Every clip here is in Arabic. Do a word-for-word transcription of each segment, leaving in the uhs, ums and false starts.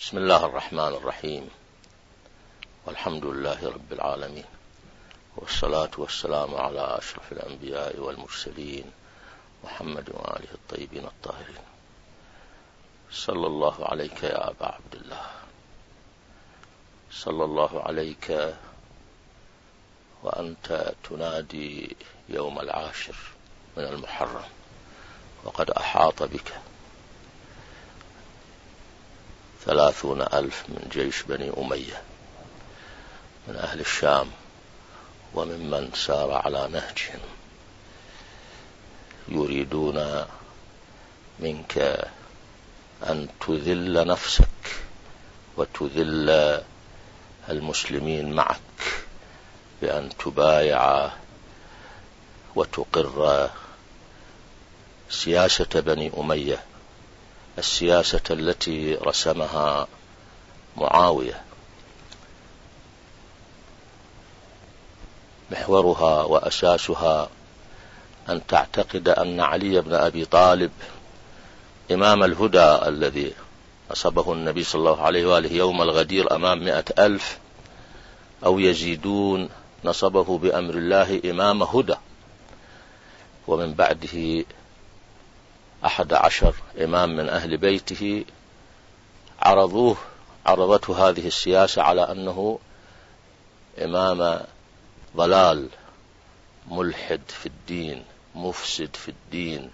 بسم الله الرحمن الرحيم، والحمد لله رب العالمين، والصلاة والسلام على أشرف الأنبياء والمرسلين محمد وآله الطيبين الطاهرين. صلى الله عليك يا أبا عبد الله، صلى الله عليك وأنت تنادي يوم العاشر من المحرم وقد أحاط بك ثلاثون ألف من جيش بني أمية من أهل الشام وممن سار على نهجهم، يريدون منك أن تذل نفسك وتذل المسلمين معك بأن تبايع وتقر سياسة بني أمية، السياسة التي رسمها معاوية، محورها وأساسها أن تعتقد أن علي بن أبي طالب إمام الهدى الذي أصبه النبي صلى الله عليه وآله يوم الغدير أمام مئة ألف أو يزيدون، نصبه بأمر الله إمام هدى، ومن بعده أحد عشر إمام من أهل بيته عرضوه عرضته هذه السياسة على أنه إمام ضلال، ملحد في الدين، مفسد في الدين،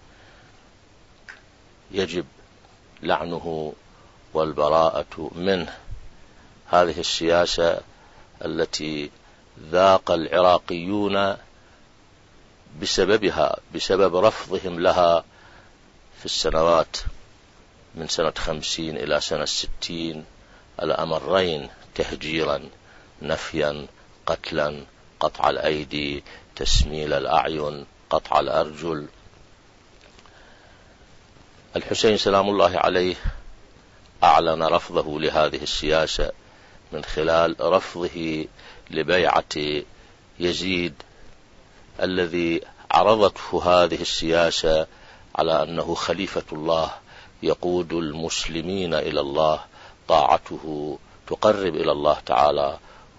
يجب لعنه والبراءة منه. هذه السياسة التي ذاق العراقيون بسببها بسبب رفضهم لها في السنوات من سنة خمسين إلى سنة ستين الأمرين، تهجيرا، نفيا، قتلا، قطع الأيدي، تسميل الأعين، قطع الأرجل. الحسين سلام الله عليه أعلن رفضه لهذه السياسة من خلال رفضه لبيعة يزيد الذي عرضته هذه السياسة على أنه خليفة الله يقود المسلمين إلى الله، طاعته تقرب إلى الله تعالى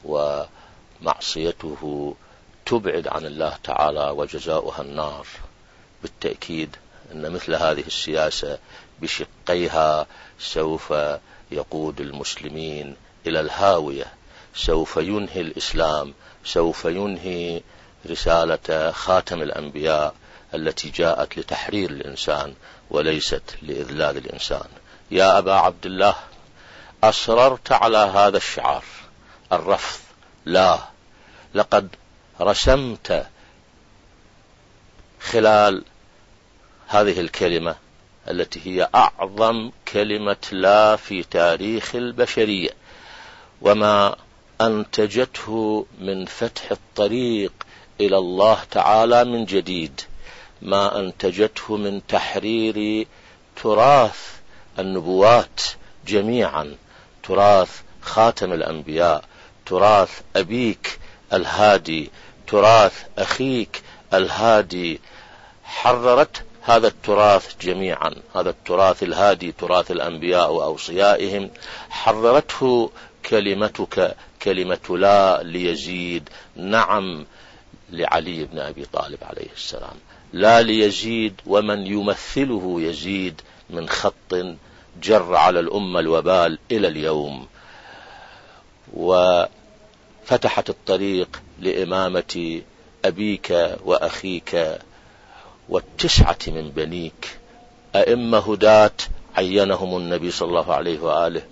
ومعصيته تبعد عن الله تعالى وجزاؤها النار. بالتأكيد أن مثل هذه السياسة بشقيها سوف يقود المسلمين إلى الهاوية، سوف ينهي الإسلام، سوف ينهي رسالة خاتم الأنبياء التي جاءت لتحرير الإنسان وليست لإذلال الإنسان. يا أبا عبد الله، أصررت على هذا الشعار الرفض، لا، لقد رسمت خلال هذه الكلمة التي هي أعظم كلمة لا في تاريخ البشرية، وما أنتجته من فتح الطريق إلى الله تعالى من جديد، ما أنتجته من تحرير تراث النبوات جميعا، تراث خاتم الأنبياء، تراث أبيك الهادي، تراث أخيك الهادي، حررت هذا التراث جميعا، هذا التراث الهادي، تراث الأنبياء وأوصيائهم، حررته كلمتك، كلمة لا ليزيد، نعم لعلي بن أبي طالب عليه السلام، لا ليزيد ومن يمثله يزيد من خط جر على الأمة الوبال إلى اليوم، وفتحت الطريق لإمامة أبيك وأخيك والتسعة من بنيك، أئمة هداة عينهم النبي صلى الله عليه وآله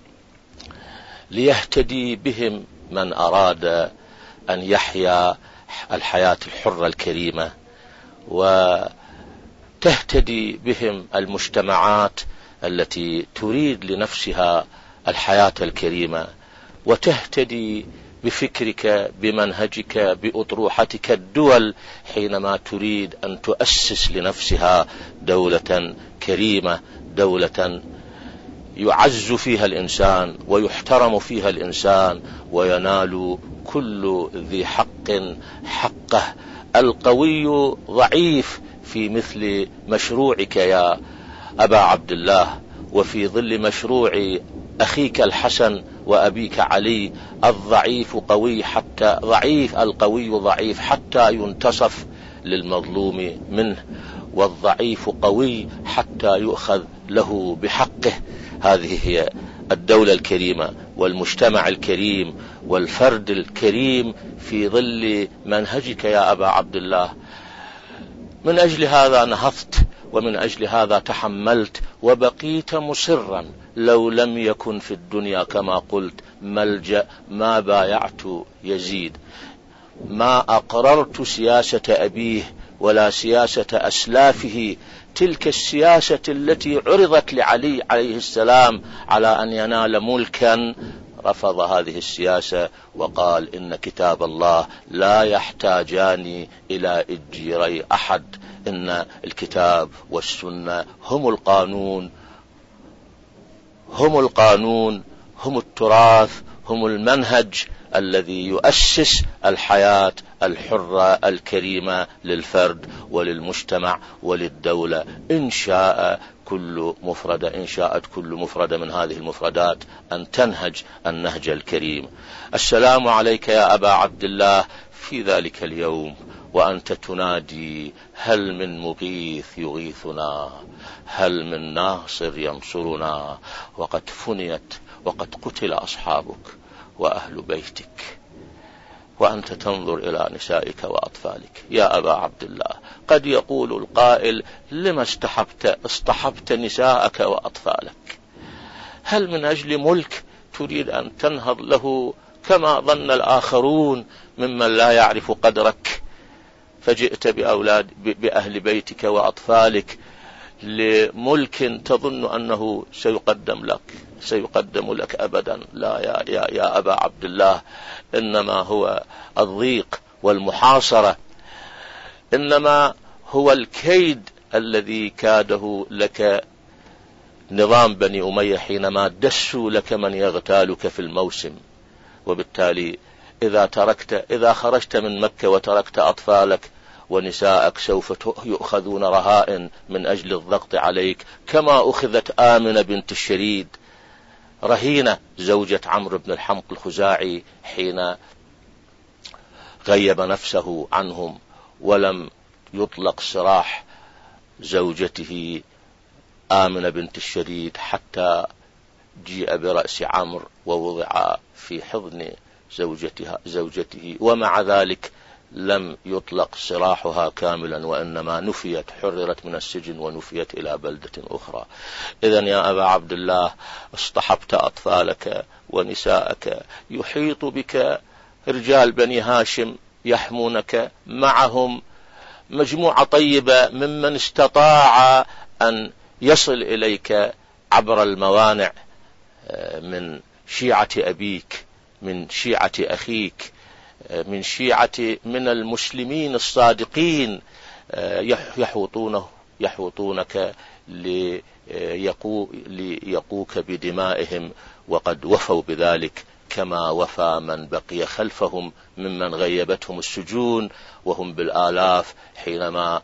ليهتدي بهم من أراد أن يحيا الحياة الحرة الكريمة، وتهتدي بهم المجتمعات التي تريد لنفسها الحياة الكريمة، وتهتدي بفكرك، بمنهجك، بأطروحتك الدول حينما تريد أن تؤسس لنفسها دولة كريمة، دولة يعز فيها الإنسان ويحترم فيها الإنسان وينال كل ذي حق حقه. القوي ضعيف في مثل مشروعك يا أبا عبد الله، وفي ظل مشروع أخيك الحسن وأبيك علي، الضعيف قوي حتى ضعيف القوي ضعيف حتى ينتصف للمظلوم منه، والضعيف قوي حتى يؤخذ له بحقه. هذه هي الدولة الكريمة والمجتمع الكريم والفرد الكريم في ظل منهجك يا أبا عبد الله. من أجل هذا نهضت، ومن أجل هذا تحملت، وبقيت مصرا. لو لم يكن في الدنيا كما قلت ملجأ ما بايعت يزيد، ما أقررت سياسة أبيه ولا سياسة أسلافه، تلك السياسة التي عرضت لعلي عليه السلام على أن ينال ملكا. رفض هذه السياسة وقال إن كتاب الله لا يحتاجان إلى إجيري أحد، إن الكتاب والسنة هم القانون، هم القانون هم التراث، هم المنهج الذي يؤسس الحياة الحرة الكريمة للفرد وللمجتمع وللدولة. إن شاء كل مفردة إن شاءت كل مفردة من هذه المفردات أن تنهج النهج الكريم. السلام عليك يا أبا عبد الله في ذلك اليوم وأنت تنادي: هل من مغيث يغيثنا؟ هل من ناصر ينصرنا؟ وقد فنيت وقد قتل أصحابك وأهل بيتك، وأنت تنظر إلى نسائك وأطفالك. يا أبا عبد الله، قد يقول القائل: لما استحبت, استحبت نساءك وأطفالك؟ هل من أجل ملك تريد أن تنهض له كما ظن الآخرون ممن لا يعرف قدرك، فجئت بأولاد بأهل بيتك وأطفالك لملك تظن أنه سيقدم لك سيقدم لك أبدا؟ لا يا, يا, يا أبا عبد الله، إنما هو الضيق والمحاصرة، إنما هو الكيد الذي كاده لك نظام بني أمية حينما دسوا لك من يغتالك في الموسم. وبالتالي إذا تركت إذا خرجت من مكة وتركت أطفالك ونساءك سوف يؤخذون رهائن من أجل الضغط عليك، كما أخذت آمنة بنت الشريد رهينة زوجة عمرو بن الحمق الخزاعي حين غيب نفسه عنهم ولم يطلق سراح زوجته آمنة بنت الشريد حتى جيء برأس عمرو ووضع في حضن زوجتها زوجته، ومع ذلك لم يطلق سراحها كاملا، وإنما نفيت، حررت من السجن ونفيت إلى بلدة أخرى. إذن يا أبا عبد الله، اصطحبت أطفالك ونساءك، يحيط بك رجال بني هاشم يحمونك، معهم مجموعة طيبة ممن استطاع أن يصل إليك عبر الموانع من شيعة أبيك، من شيعة أخيك، من شيعة من المسلمين الصادقين، يحوطونه يحوطونك ليقو ليقوك بدمائهم، وقد وفوا بذلك كما وفى من بقي خلفهم ممن غيبتهم السجون وهم بالآلاف، حينما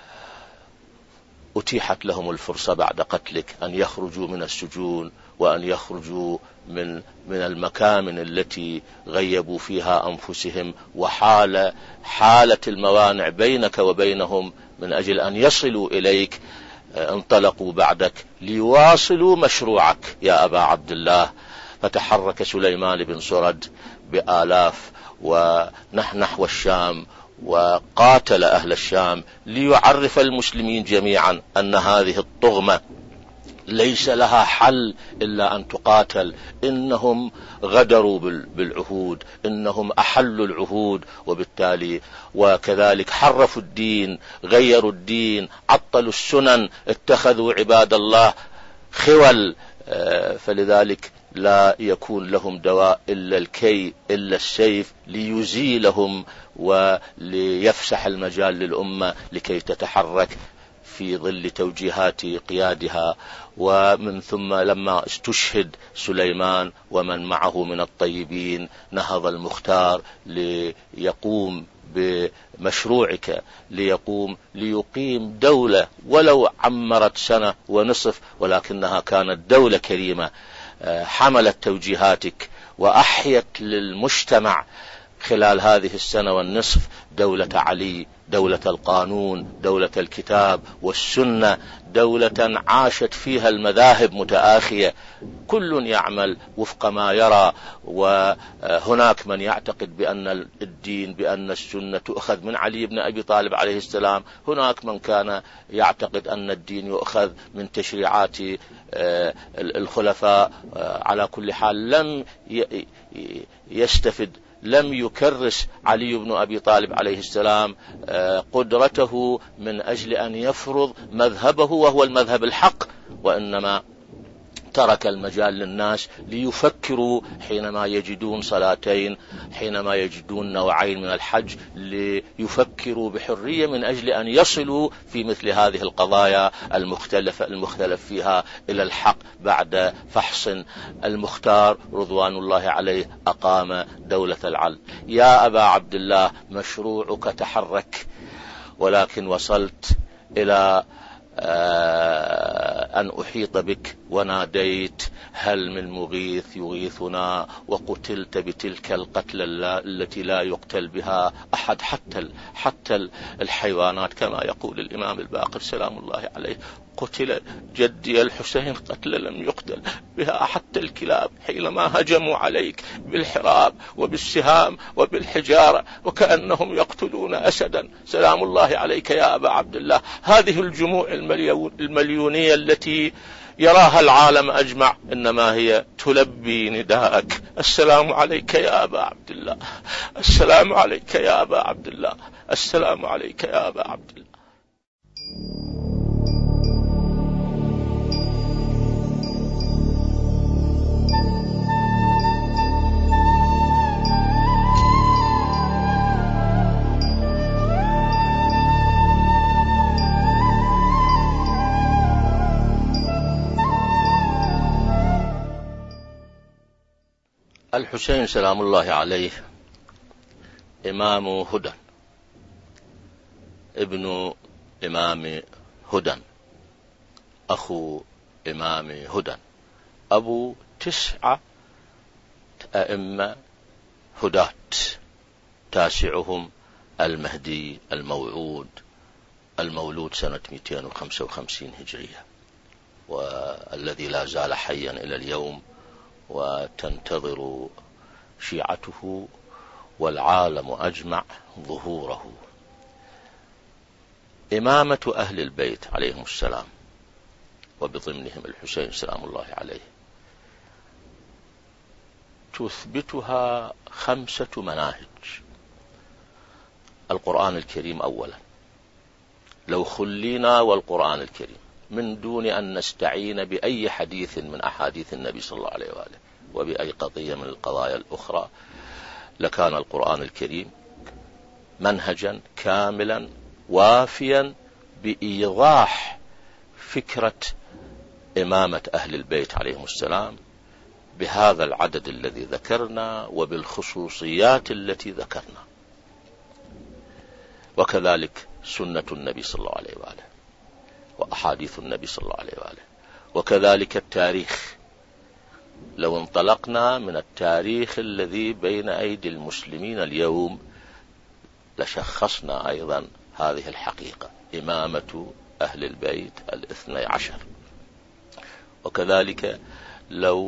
أتيحت لهم الفرصة بعد قتلك أن يخرجوا من السجون وأن يخرجوا من من المكامن التي غيبوا فيها أنفسهم، وحال حالة الموانع بينك وبينهم من أجل أن يصلوا إليك، انطلقوا بعدك ليواصلوا مشروعك يا أبا عبد الله. فتحرك سليمان بن سرد بآلاف ونحو نحو الشام، وقاتل أهل الشام ليعرف المسلمين جميعا أن هذه الطغمة ليس لها حل إلا أن تقاتل. إنهم غدروا بالعهود، إنهم أحلوا العهود، وبالتالي وكذلك حرفوا الدين، غيروا الدين، عطلوا السنن، اتخذوا عباد الله خول، فلذلك لا يكون لهم دواء إلا الكي إلا السيف ليزيلهم وليفسح المجال للأمة لكي تتحرك في ظل توجيهات قيادها. ومن ثم لما استشهد سليمان ومن معه من الطيبين، نهض المختار ليقوم بمشروعك، ليقوم ليقيم دولة ولو عمرت سنة ونصف، ولكنها كانت دولة كريمة. حملت توجيهاتك وأحيت للمجتمع خلال هذه السنة والنصف دولة علي، دولة القانون، دولة الكتاب والسنة، دولة عاشت فيها المذاهب متآخية، كل يعمل وفق ما يرى. وهناك من يعتقد بأن الدين بأن السنة تؤخذ من علي بن أبي طالب عليه السلام، هناك من كان يعتقد أن الدين يؤخذ من تشريعات الخلفاء. على كل حال لم يستفد لم يكرس علي بن أبي طالب عليه السلام قدرته من أجل أن يفرض مذهبه وهو المذهب الحق، وإنما ترك المجال للناس ليفكروا حينما يجدون صلاتين، حينما يجدون نوعين من الحج، ليفكروا بحرية من أجل أن يصلوا في مثل هذه القضايا المختلفة المختلف فيها إلى الحق. بعد فحص المختار رضوان الله عليه أقام دولة العل. يا أبا عبد الله، مشروعك تحرك، ولكن وصلت إلى أن أحيط بك وناديت هل من مغيث يغيثنا، وقتلت بتلك القتل التي لا يقتل بها أحد، حتى حتى الحيوانات، كما يقول الإمام الباقر سلام الله عليه: قتل جدي الحسين قتل لم يقتل بها حتى الكلاب حينما هجموا عليك بالحراب وبالسهام وبالحجارة وكأنهم يقتلون أسدا. سلام الله عليك يا أبا عبد الله. هذه الجموع المليونية التي يراها العالم أجمع إنما هي تلبي نداءك: السلام عليك يا أبا عبد الله، السلام عليك يا أبا عبد الله، السلام عليك يا أبا عبد الله. الحسين سلام الله عليه إمام هدى، ابن إمام هدى، أخو إمام هدى، أبو تسعة أئمة هداة، تاسعهم المهدي الموعود المولود سنة مئتين وخمسة وخمسين هجرية، والذي لا زال حيا إلى اليوم، وتنتظر شيعته والعالم أجمع ظهوره. إمامة أهل البيت عليهم السلام وبضمنهم الحسين سلام الله عليه تثبتها خمسة مناهج. القرآن الكريم أولا، لو خلينا والقرآن الكريم من دون أن نستعين بأي حديث من أحاديث النبي صلى الله عليه وآله وبأي قضية من القضايا الأخرى، لكان القرآن الكريم منهجا كاملا وافيا بإيضاح فكرة إمامة أهل البيت عليهم السلام بهذا العدد الذي ذكرنا وبالخصوصيات التي ذكرنا، وكذلك سنة النبي صلى الله عليه وآله وأحاديث النبي صلى الله عليه وآله، وكذلك التاريخ. لو انطلقنا من التاريخ الذي بين أيدي المسلمين اليوم لشخصنا أيضا هذه الحقيقة: إمامة أهل البيت الاثني عشر. وكذلك لو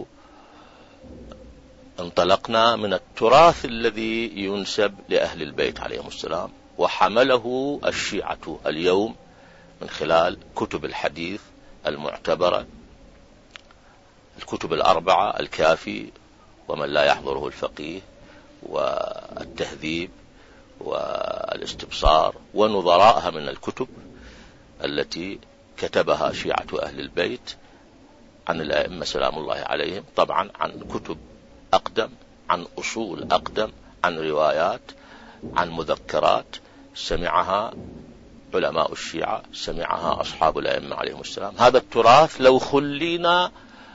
انطلقنا من التراث الذي ينسب لأهل البيت عليهم السلام وحمله الشيعة اليوم من خلال كتب الحديث المعتبرة، الكتب الأربعة: الكافي ومن لا يحضره الفقيه والتهذيب والاستبصار ونظراءها من الكتب التي كتبها شيعة أهل البيت عن الأئمة سلام الله عليهم، طبعا عن كتب أقدم، عن أصول أقدم، عن روايات، عن مذكرات سمعها علماء الشيعة، سمعها أصحاب الأئمة عليهم السلام. هذا التراث لو خلينا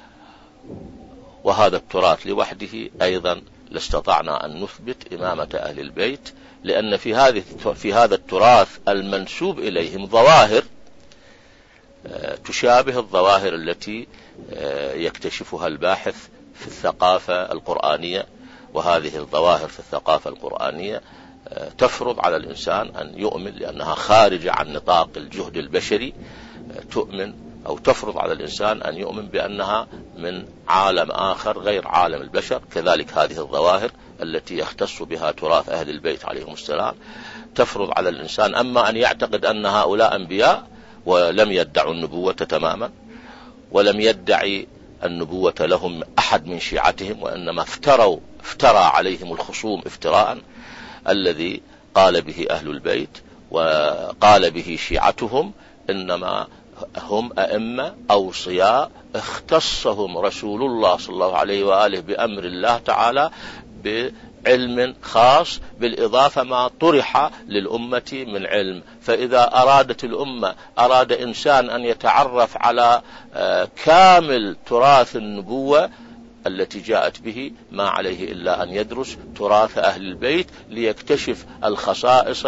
وهذا التراث لوحده أيضا لاستطعنا أن نثبت إمامة أهل البيت، لأن في هذه في هذا التراث المنسوب إليهم ظواهر تشابه الظواهر التي يكتشفها الباحث في الثقافة القرآنية. وهذه الظواهر في الثقافة القرآنية تفرض على الإنسان أن يؤمن، لأنها خارجة عن نطاق الجهد البشري، تؤمن أو تفرض على الإنسان أن يؤمن بأنها من عالم آخر غير عالم البشر. كذلك هذه الظواهر التي يختص بها تراث أهل البيت عليهم السلام تفرض على الإنسان أما أن يعتقد أن هؤلاء أنبياء ولم يدعوا النبوة تماما، ولم يدعي النبوة لهم أحد من شيعتهم، وإنما افتروا افترى عليهم الخصوم افتراء الذي قال به أهل البيت وقال به شيعتهم إنما هم أئمة أوصياء اختصهم رسول الله صلى الله عليه وآله بأمر الله تعالى بعلم خاص، بالإضافة ما طرح للأمة من علم. فإذا أرادت الأمة أراد إنسان أن يتعرف على كامل تراث النبوة التي جاءت به، ما عليه إلا أن يدرس تراث أهل البيت ليكتشف الخصائص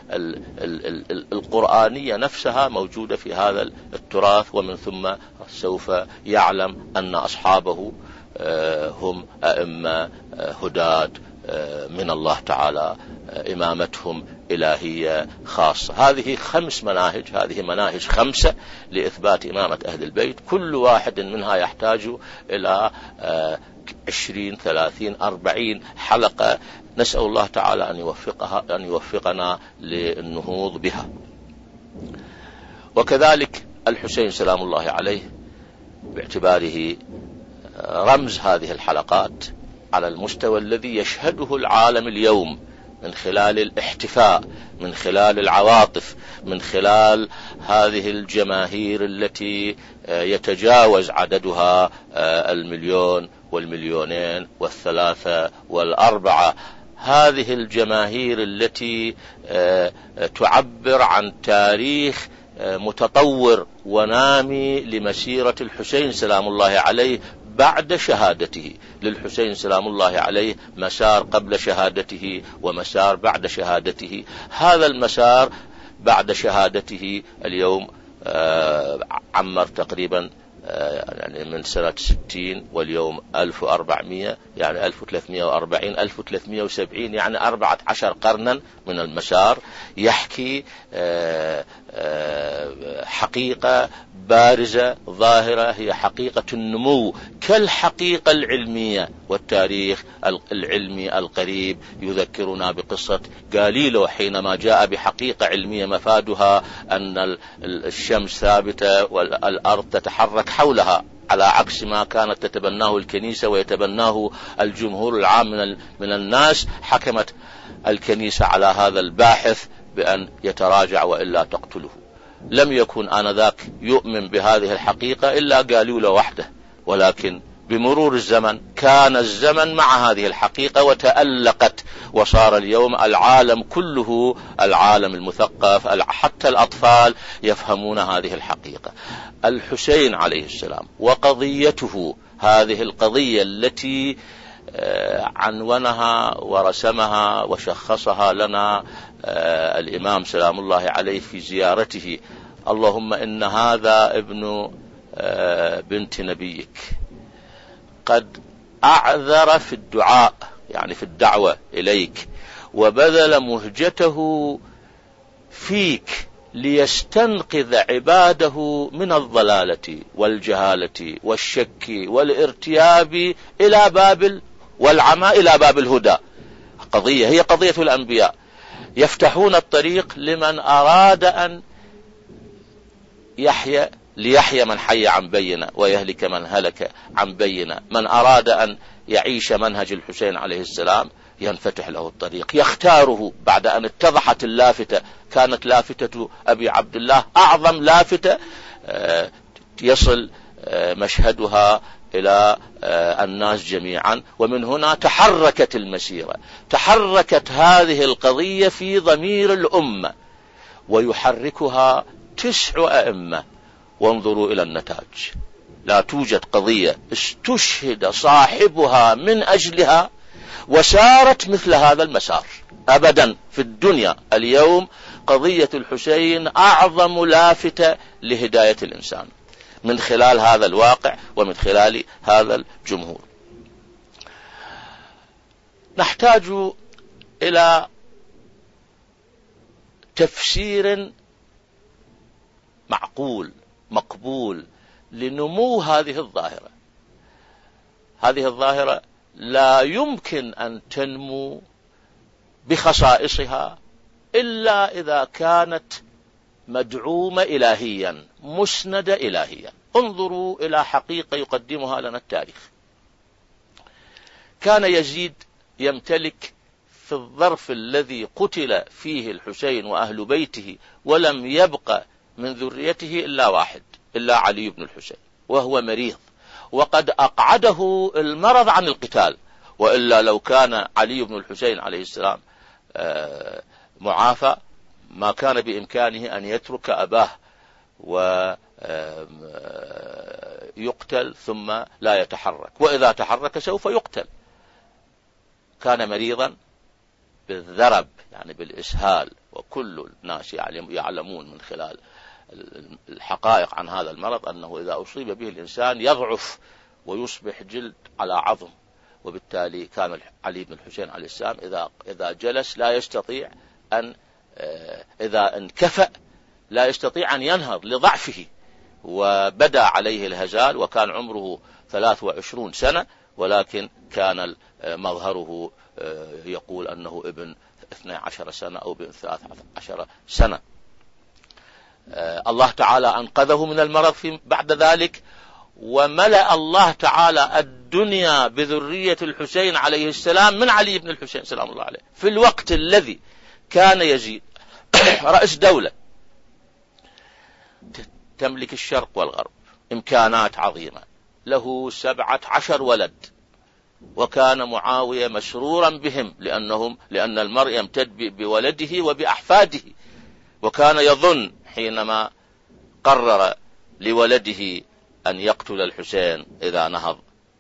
القرآنية نفسها موجودة في هذا التراث، ومن ثم سوف يعلم أن أصحابه هم أئمة هداة من الله تعالى، إمامتهم إلهية خاصة. هذه خمس مناهج، هذه مناهج خمسة لإثبات إمامة أهل البيت، كل واحد منها يحتاج إلى عشرين ثلاثين أربعين حلقة، نسأل الله تعالى أن يوفقها أن يوفقنا للنهوض بها. وكذلك الحسين سلام الله عليه باعتباره رمز هذه الحلقات على المستوى الذي يشهده العالم اليوم، من خلال الاحتفاء، من خلال العواطف، من خلال هذه الجماهير التي يتجاوز عددها المليون والمليونين والثلاثة والأربعة. هذه الجماهير التي تعبر عن تاريخ متطور ونامي لمسيرة الحسين سلام الله عليه بعد شهادته. للحسين سلام الله عليه مسار قبل شهادته ومسار بعد شهادته. هذا المسار بعد شهادته اليوم عمر تقريبا يعني من سنة ستين واليوم ألف وأربعمائة، يعني ألف وثلاثمائة وأربعين ألف وثلاثمائة وسبعين، يعني أربعة عشر قرنا من المسار يحكي حقيقة بارزة ظاهرة، هي حقيقة النمو كالحقيقة العلمية. والتاريخ العلمي القريب يذكرنا بقصة غاليليو حينما جاء بحقيقة علمية مفادها أن الشمس ثابتة والأرض تتحرك حولها، على عكس ما كانت تتبناه الكنيسة ويتبناه الجمهور العام من الناس. حكمت الكنيسة على هذا الباحث بأن يتراجع وإلا تقتله. لم يكن آنذاك يؤمن بهذه الحقيقة إلا غاليليو وحده، ولكن بمرور الزمن كان الزمن مع هذه الحقيقة وتألقت، وصار اليوم العالم كله، العالم المثقف، حتى الأطفال يفهمون هذه الحقيقة. الحسين عليه السلام وقضيته، هذه القضية التي عنونها ورسمها وشخصها لنا الإمام سلام الله عليه في زيارته: اللهم إن هذا ابن بنت نبيك قد أعذر في الدعاء، يعني في الدعوة إليك، وبذل مهجته فيك ليستنقذ عباده من الضلالة والجهالة والشك والارتياب إلى باب والعمى إلى باب الهدى. قضية هي قضية الأنبياء، يفتحون الطريق لمن أراد أن يحيى ليحيى من حي عن بينة ويهلك من هلك عن بينة. من أراد أن يعيش منهج الحسين عليه السلام ينفتح له الطريق، يختاره بعد أن اتضحت اللافتة. كانت لافتة أبي عبد الله أعظم لافتة يصل مشهدها إلى الناس جميعا، ومن هنا تحركت المسيرة، تحركت هذه القضية في ضمير الأمة، ويحركها تسع أئمة. وانظروا إلى النتاج، لا توجد قضية استشهد صاحبها من أجلها وسارت مثل هذا المسار أبدا في الدنيا. اليوم قضية الحسين أعظم لافتة لهداية الإنسان من خلال هذا الواقع ومن خلال هذا الجمهور. نحتاج إلى تفسير معقول مقبول لنمو هذه الظاهرة. هذه الظاهرة لا يمكن أن تنمو بخصائصها إلا إذا كانت مدعومة إلهيا مسندة إلهيا. انظروا إلى حقيقة يقدمها لنا التاريخ. كان يزيد يمتلك في الظرف الذي قتل فيه الحسين وأهل بيته ولم يبق من ذريته إلا واحد، إلا علي بن الحسين، وهو مريض وقد أقعده المرض عن القتال. وإلا لو كان علي بن الحسين عليه السلام معافى ما كان بإمكانه أن يترك أباه ويقتل ثم لا يتحرك، وإذا تحرك سوف يقتل. كان مريضا بالذرب يعني بالإسهال، وكل الناس يعلمون من خلال الحقائق عن هذا المرض أنه إذا أصيب به الإنسان يضعف ويصبح جلد على عظم. وبالتالي كان علي بن الحسين عليه السلام إذا إذا جلس لا يستطيع أن إذا انكفأ لا يستطيع أن ينهض لضعفه، وبدأ عليه الهزال، وكان عمره ثلاث وعشرون سنة، ولكن كان مظهره يقول أنه ابن اثنى عشر سنة أو ابن ثلاث عشر سنة. الله تعالى أنقذه من المرض في بعد ذلك، وملأ الله تعالى الدنيا بذرية الحسين عليه السلام من علي بن الحسين سلام الله عليه، في الوقت الذي كان يزيد رئيس دولة تملك الشرق والغرب، إمكانات عظيمة، له سبعة عشر ولد، وكان معاوية مسرورا بهم لأنهم لأن المرء يمتد بولده وبأحفاده. وكان يظن حينما قرر لولده أن يقتل الحسين إذا نهض،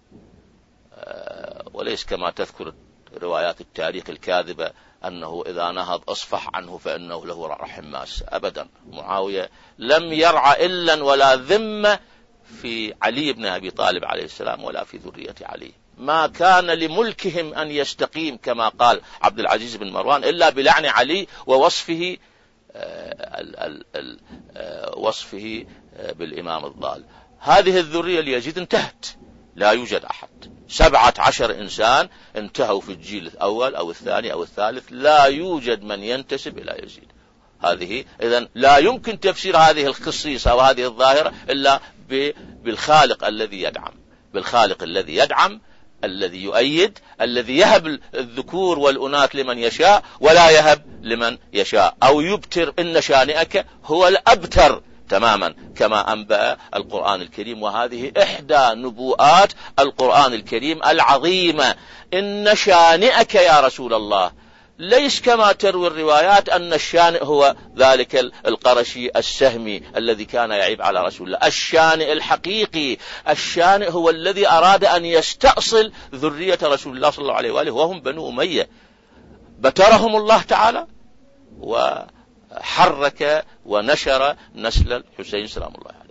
وليس كما تذكر روايات التاريخ الكاذبة أنه إذا نهض أصفح عنه فإنه له رحم ماس. أبدا، معاوية لم يرعى إلا ولا ذمة في علي بن أبي طالب عليه السلام ولا في ذرية علي. ما كان لملكهم أن يستقيم كما قال عبد العزيز بن مروان إلا بلعن علي ووصفه ال ال وصفه بالإمام الضال. هذه الذرية ليزيد انتهت، لا يوجد أحد. سبعة عشر إنسان انتهوا في الجيل الأول أو الثاني أو الثالث، لا يوجد من ينتسب إلى يزيد. هذه إذن لا يمكن تفسير هذه الخصيصة وهذه الظاهرة إلا بالخالق الذي يدعم، بالخالق الذي يدعم، الذي يؤيد، الذي يهب الذكور والأناث لمن يشاء ولا يهب لمن يشاء، أو يبتر إن شانئك هو الأبتر تماما كما أنبأ القرآن الكريم. وهذه إحدى نبوءات القرآن الكريم العظيمة، إن شانئك يا رسول الله، ليس كما تروي الروايات أن الشانئ هو ذلك القرشي السهمي الذي كان يعيب على رسول الله. الشانئ الحقيقي، الشانئ هو الذي أراد أن يستأصل ذرية رسول الله صلى الله عليه وآله، وهم بنو أمية. بترهم الله تعالى وحرك ونشر نسل الحسين سلام الله عليه.